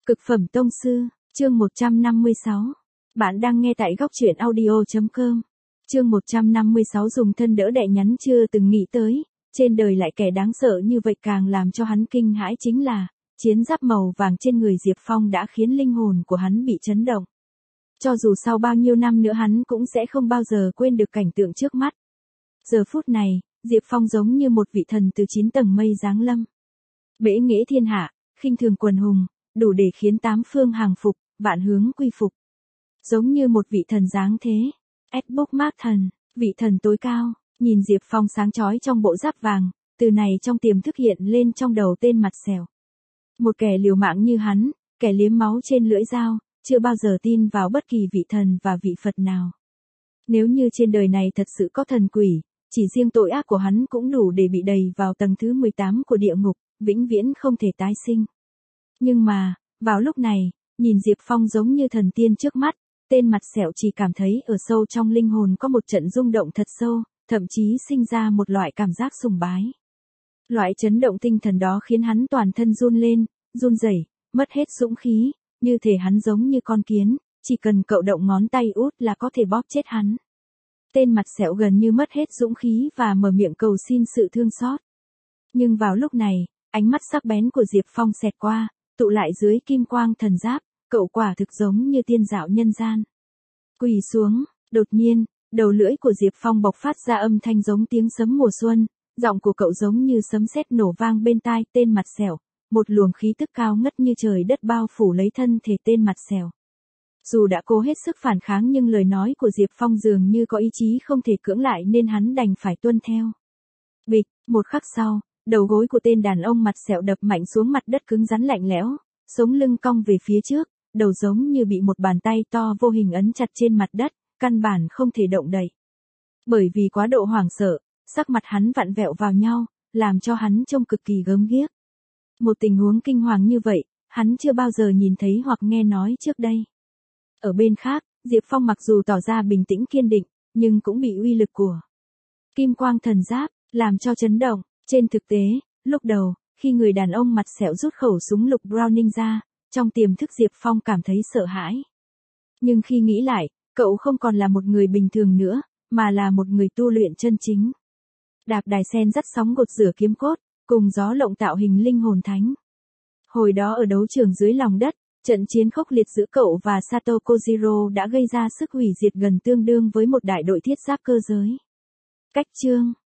Cực phẩm tông sư, chương 156. Bạn đang nghe tại góc truyện audio.com. Chương 156 dùng thân đỡ đẻ nhắn chưa từng nghĩ tới, trên đời lại kẻ đáng sợ như vậy. Càng làm cho hắn kinh hãi chính là, chiến giáp màu vàng trên người Diệp Phong đã khiến linh hồn của hắn bị chấn động. Cho dù sau bao nhiêu năm nữa hắn cũng sẽ không bao giờ quên được cảnh tượng trước mắt. Giờ phút này, Diệp Phong giống như một vị thần từ 9 tầng mây giáng lâm. Bệ nghệ thiên hạ, khinh thường quần hùng, đủ để khiến tám phương hàng phục, vạn hướng quy phục. Giống như một vị thần dáng thế. Xbox Mark thần, vị thần tối cao, nhìn Diệp Phong sáng chói trong bộ giáp vàng, từ này trong tiềm thức hiện lên trong đầu tên mặt sẹo. Một kẻ liều mạng như hắn, kẻ liếm máu trên lưỡi dao, chưa bao giờ tin vào bất kỳ vị thần và vị Phật nào. Nếu như trên đời này thật sự có thần quỷ, chỉ riêng tội ác của hắn cũng đủ để bị đày vào tầng thứ 18 của địa ngục, vĩnh viễn không thể tái sinh. Nhưng mà, vào lúc này, nhìn Diệp Phong giống như thần tiên trước mắt, tên mặt sẹo chỉ cảm thấy ở sâu trong linh hồn có một trận rung động thật sâu, thậm chí sinh ra một loại cảm giác sùng bái. Loại chấn động tinh thần đó khiến hắn toàn thân run lên, run rẩy, mất hết dũng khí, như thể hắn giống như con kiến, chỉ cần cậu động ngón tay út là có thể bóp chết hắn. Tên mặt sẹo gần như mất hết dũng khí và mở miệng cầu xin sự thương xót. Nhưng vào lúc này, ánh mắt sắc bén của Diệp Phong xẹt qua, tụ lại dưới kim quang thần giáp, cậu quả thực giống như tiên dạo nhân gian. Quỳ xuống, đột nhiên, đầu lưỡi của Diệp Phong bộc phát ra âm thanh giống tiếng sấm mùa xuân, giọng của cậu giống như sấm sét nổ vang bên tai tên mặt sẹo, một luồng khí tức cao ngất như trời đất bao phủ lấy thân thể tên mặt sẹo. Dù đã cố hết sức phản kháng nhưng lời nói của Diệp Phong dường như có ý chí không thể cưỡng lại nên hắn đành phải tuân theo. Bịch, một khắc sau, đầu gối của tên đàn ông mặt sẹo đập mạnh xuống mặt đất cứng rắn lạnh lẽo, sống lưng cong về phía trước, đầu giống như bị một bàn tay to vô hình ấn chặt trên mặt đất, căn bản không thể động đậy. Bởi vì quá độ hoảng sợ, sắc mặt hắn vặn vẹo vào nhau, làm cho hắn trông cực kỳ gớm ghiếc. Một tình huống kinh hoàng như vậy, hắn chưa bao giờ nhìn thấy hoặc nghe nói trước đây. Ở bên khác, Diệp Phong mặc dù tỏ ra bình tĩnh kiên định, nhưng cũng bị uy lực của kim quang thần giáp làm cho chấn động. Trên thực tế, lúc đầu, khi người đàn ông mặt sẹo rút khẩu súng lục Browning ra, trong tiềm thức Diệp Phong cảm thấy sợ hãi. Nhưng khi nghĩ lại, cậu không còn là một người bình thường nữa, mà là một người tu luyện chân chính. Đạp đài sen dắt sóng gột rửa kiếm cốt, cùng gió lộng tạo hình linh hồn thánh. Hồi đó ở đấu trường dưới lòng đất, trận chiến khốc liệt giữa cậu và Sato Kojiro đã gây ra sức hủy diệt gần tương đương với một đại đội thiết giáp cơ giới. Cách chương